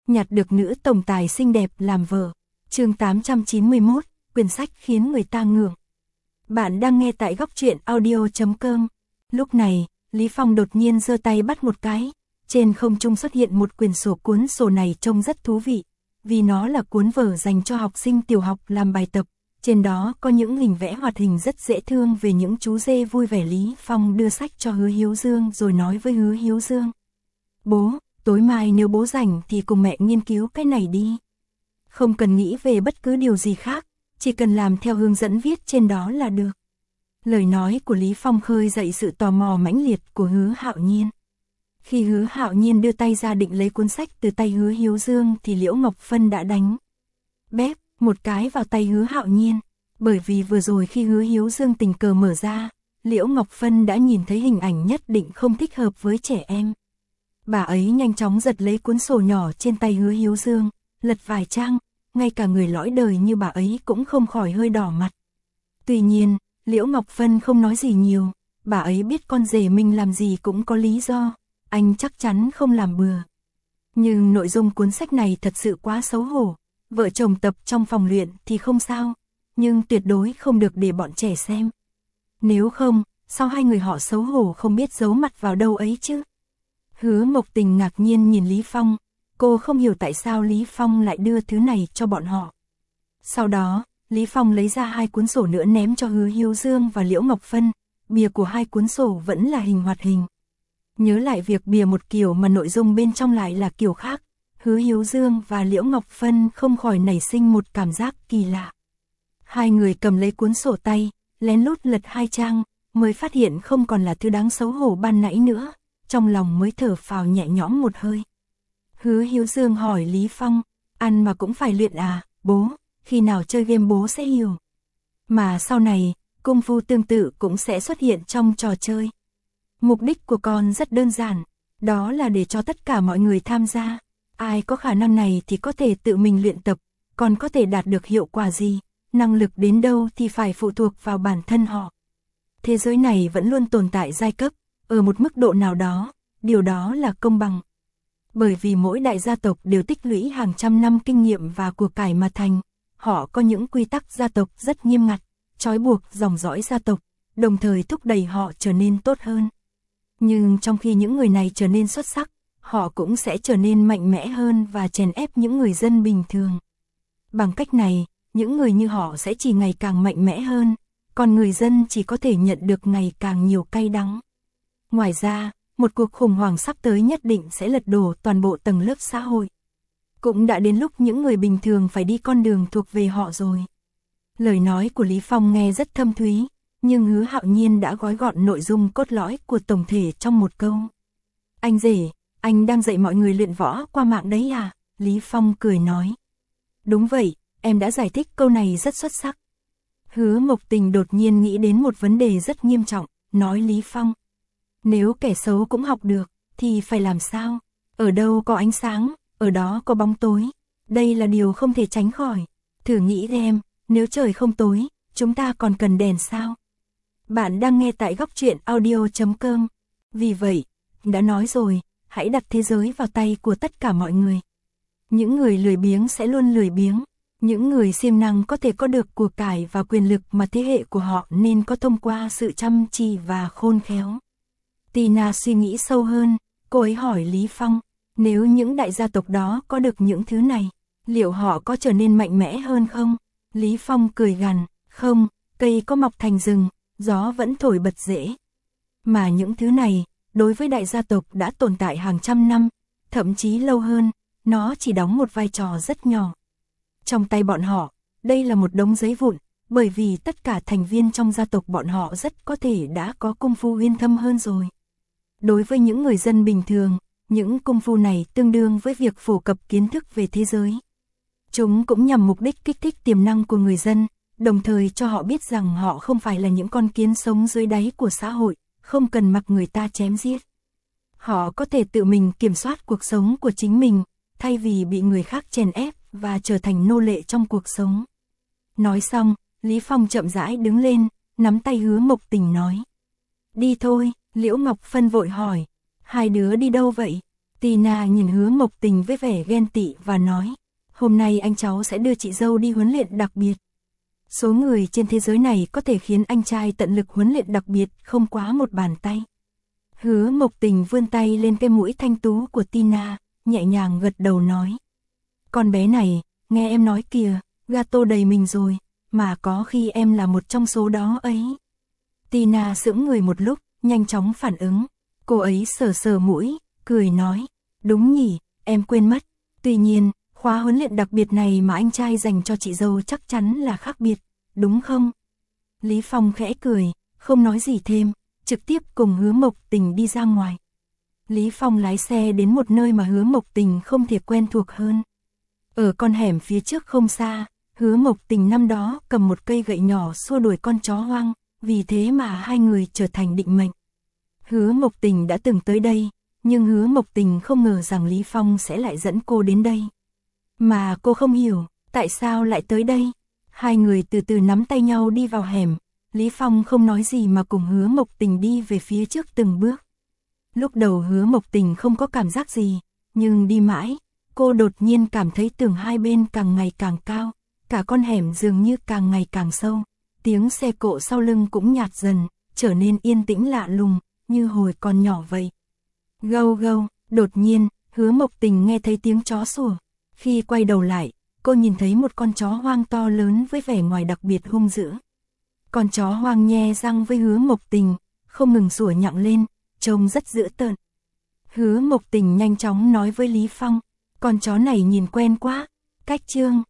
nhặt được nữ tổng tài xinh đẹp làm vợ. Chương 891, quyển sách khiến người ta ngưỡng. Bạn đang nghe tại góc truyện audio.com. Lúc này, Lý Phong đột nhiên giơ tay bắt một cái, trên không trung xuất hiện một quyển sổ, cuốn sổ này trông rất thú vị, vì nó là cuốn vở dành cho học sinh tiểu học làm bài tập, trên đó có những hình vẽ hoạt hình rất dễ thương về những chú dê vui vẻ. Lý Phong đưa sách cho Hứa Hiếu Dương rồi nói với Hứa Hiếu Dương: "Bố, tối mai nếu bố rảnh thì cùng mẹ nghiên cứu cái này đi. Không cần nghĩ về bất cứ điều gì khác, chỉ cần làm theo hướng dẫn viết trên đó là được." Lời nói của Lý Phong khơi dậy sự tò mò mãnh liệt của Hứa Hạo Nhiên. Khi Hứa Hạo Nhiên đưa tay ra định lấy cuốn sách từ tay Hứa Hiếu Dương thì Liễu Ngọc Phân đã đánh bép một cái vào tay Hứa Hạo Nhiên, bởi vì vừa rồi khi Hứa Hiếu Dương tình cờ mở ra, Liễu Ngọc Phân đã nhìn thấy hình ảnh nhất định không thích hợp với trẻ em. Bà ấy nhanh chóng giật lấy cuốn sổ nhỏ trên tay Hứa Hiếu Dương, lật vài trang, ngay cả người lõi đời như bà ấy cũng không khỏi hơi đỏ mặt. Tuy nhiên, Liễu Ngọc Phân không nói gì nhiều, bà ấy biết con rể mình làm gì cũng có lý do, anh chắc chắn không làm bừa. Nhưng nội dung cuốn sách này thật sự quá xấu hổ, vợ chồng tập trong phòng luyện thì không sao, nhưng tuyệt đối không được để bọn trẻ xem. Nếu không, sao hai người họ xấu hổ không biết giấu mặt vào đâu ấy chứ? Hứa Mộc Tình ngạc nhiên nhìn Lý Phong, cô không hiểu tại sao Lý Phong lại đưa thứ này cho bọn họ. Sau đó, Lý Phong lấy ra hai cuốn sổ nữa ném cho Hứa Hiếu Dương và Liễu Ngọc Phân, bìa của hai cuốn sổ vẫn là hình hoạt hình. Nhớ lại việc bìa một kiểu mà nội dung bên trong lại là kiểu khác, Hứa Hiếu Dương và Liễu Ngọc Phân không khỏi nảy sinh một cảm giác kỳ lạ. Hai người cầm lấy cuốn sổ tay, lén lút lật hai trang, mới phát hiện không còn là thứ đáng xấu hổ ban nãy nữa, trong lòng mới thở phào nhẹ nhõm một hơi. Hứa Hiếu Dương hỏi Lý Phong: "Ăn mà cũng phải luyện à, bố, khi nào chơi game bố sẽ hiểu. Mà sau này, công phu tương tự cũng sẽ xuất hiện trong trò chơi. Mục đích của con rất đơn giản, đó là để cho tất cả mọi người tham gia. Ai có khả năng này thì có thể tự mình luyện tập, còn có thể đạt được hiệu quả gì, năng lực đến đâu thì phải phụ thuộc vào bản thân họ. Thế giới này vẫn luôn tồn tại giai cấp, ở một mức độ nào đó, điều đó là công bằng. Bởi vì mỗi đại gia tộc đều tích lũy hàng trăm năm kinh nghiệm và của cải mà thành, họ có những quy tắc gia tộc rất nghiêm ngặt, trói buộc dòng dõi gia tộc, đồng thời thúc đẩy họ trở nên tốt hơn. Nhưng trong khi những người này trở nên xuất sắc, họ cũng sẽ trở nên mạnh mẽ hơn và chèn ép những người dân bình thường. Bằng cách này, những người như họ sẽ chỉ ngày càng mạnh mẽ hơn, còn người dân chỉ có thể nhận được ngày càng nhiều cay đắng. Ngoài ra, một cuộc khủng hoảng sắp tới nhất định sẽ lật đổ toàn bộ tầng lớp xã hội. Cũng đã đến lúc những người bình thường phải đi con đường thuộc về họ rồi." Lời nói của Lý Phong nghe rất thâm thúy, nhưng Hứa Hạo Nhiên đã gói gọn nội dung cốt lõi của tổng thể trong một câu. "Anh rể, anh đang dạy mọi người luyện võ qua mạng đấy à?" Lý Phong cười nói. "Đúng vậy, em đã giải thích câu này rất xuất sắc." Hứa Mộc Tình đột nhiên nghĩ đến một vấn đề rất nghiêm trọng, nói Lý Phong: "Nếu kẻ xấu cũng học được, thì phải làm sao? Ở đâu có ánh sáng, ở đó có bóng tối. Đây là điều không thể tránh khỏi. Thử nghĩ xem, nếu trời không tối, chúng ta còn cần đèn sao?" Bạn đang nghe tại góc truyện audio.com. Vì vậy, đã nói rồi, hãy đặt thế giới vào tay của tất cả mọi người. Những người lười biếng sẽ luôn lười biếng. Những người siêng năng có thể có được của cải và quyền lực mà thế hệ của họ nên có thông qua sự chăm chỉ và khôn khéo. Tina suy nghĩ sâu hơn, cô ấy hỏi Lý Phong: "Nếu những đại gia tộc đó có được những thứ này, liệu họ có trở nên mạnh mẽ hơn không?" Lý Phong cười gằn: "Không, cây có mọc thành rừng, gió vẫn thổi bật rễ. Mà những thứ này, đối với đại gia tộc đã tồn tại hàng trăm năm, thậm chí lâu hơn, nó chỉ đóng một vai trò rất nhỏ. Trong tay bọn họ, đây là một đống giấy vụn, bởi vì tất cả thành viên trong gia tộc bọn họ rất có thể đã có công phu uyên thâm hơn rồi. Đối với những người dân bình thường, những công phu này tương đương với việc phổ cập kiến thức về thế giới. Chúng cũng nhằm mục đích kích thích tiềm năng của người dân, đồng thời cho họ biết rằng họ không phải là những con kiến sống dưới đáy của xã hội, không cần mặc người ta chém giết. Họ có thể tự mình kiểm soát cuộc sống của chính mình, thay vì bị người khác chèn ép và trở thành nô lệ trong cuộc sống." Nói xong, Lý Phong chậm rãi đứng lên, nắm tay Hứa Mộc Tình nói: "Đi thôi." Liễu Ngọc Phân vội hỏi: "Hai đứa đi đâu vậy?" Tina nhìn Hứa Mộc Tình với vẻ ghen tị và nói, hôm nay anh cháu sẽ đưa chị dâu đi huấn luyện đặc biệt. Số người trên thế giới này có thể khiến anh trai tận lực huấn luyện đặc biệt không quá một bàn tay. Hứa Mộc Tình vươn tay lên cái mũi thanh tú của Tina, nhẹ nhàng gật đầu nói. Con bé này, nghe em nói kìa, gato đầy mình rồi, mà có khi em là một trong số đó ấy. Tina sững người một lúc, nhanh chóng phản ứng. Cô ấy sờ sờ mũi, cười nói, đúng nhỉ, em quên mất. Tuy nhiên, khóa huấn luyện đặc biệt này mà anh trai dành cho chị dâu chắc chắn là khác biệt, đúng không? Lý Phong khẽ cười, không nói gì thêm, trực tiếp cùng Hứa Mộc Tình đi ra ngoài. Lý Phong lái xe đến một nơi mà Hứa Mộc Tình không thể quen thuộc hơn. Ở con hẻm phía trước không xa, Hứa Mộc Tình năm đó cầm một cây gậy nhỏ xua đuổi con chó hoang, vì thế mà hai người trở thành định mệnh. Hứa Mộc Tình đã từng tới đây, nhưng Hứa Mộc Tình không ngờ rằng Lý Phong sẽ lại dẫn cô đến đây. Mà cô không hiểu, tại sao lại tới đây? Hai người từ từ nắm tay nhau đi vào hẻm, Lý Phong không nói gì mà cùng Hứa Mộc Tình đi về phía trước từng bước. Lúc đầu Hứa Mộc Tình không có cảm giác gì, nhưng đi mãi, cô đột nhiên cảm thấy tường hai bên càng ngày càng cao, cả con hẻm dường như càng ngày càng sâu, tiếng xe cộ sau lưng cũng nhạt dần, trở nên yên tĩnh lạ lùng, như hồi còn nhỏ vậy. Gâu gâu, đột nhiên, Hứa Mộc Tình nghe thấy tiếng chó sủa. Khi quay đầu lại, cô nhìn thấy một con chó hoang to lớn với vẻ ngoài đặc biệt hung dữ. Con chó hoang nhe răng với Hứa Mộc Tình, không ngừng sủa nhặng lên, trông rất dữ tợn. Hứa Mộc Tình nhanh chóng nói với Lý Phong, con chó này nhìn quen quá, cách trương,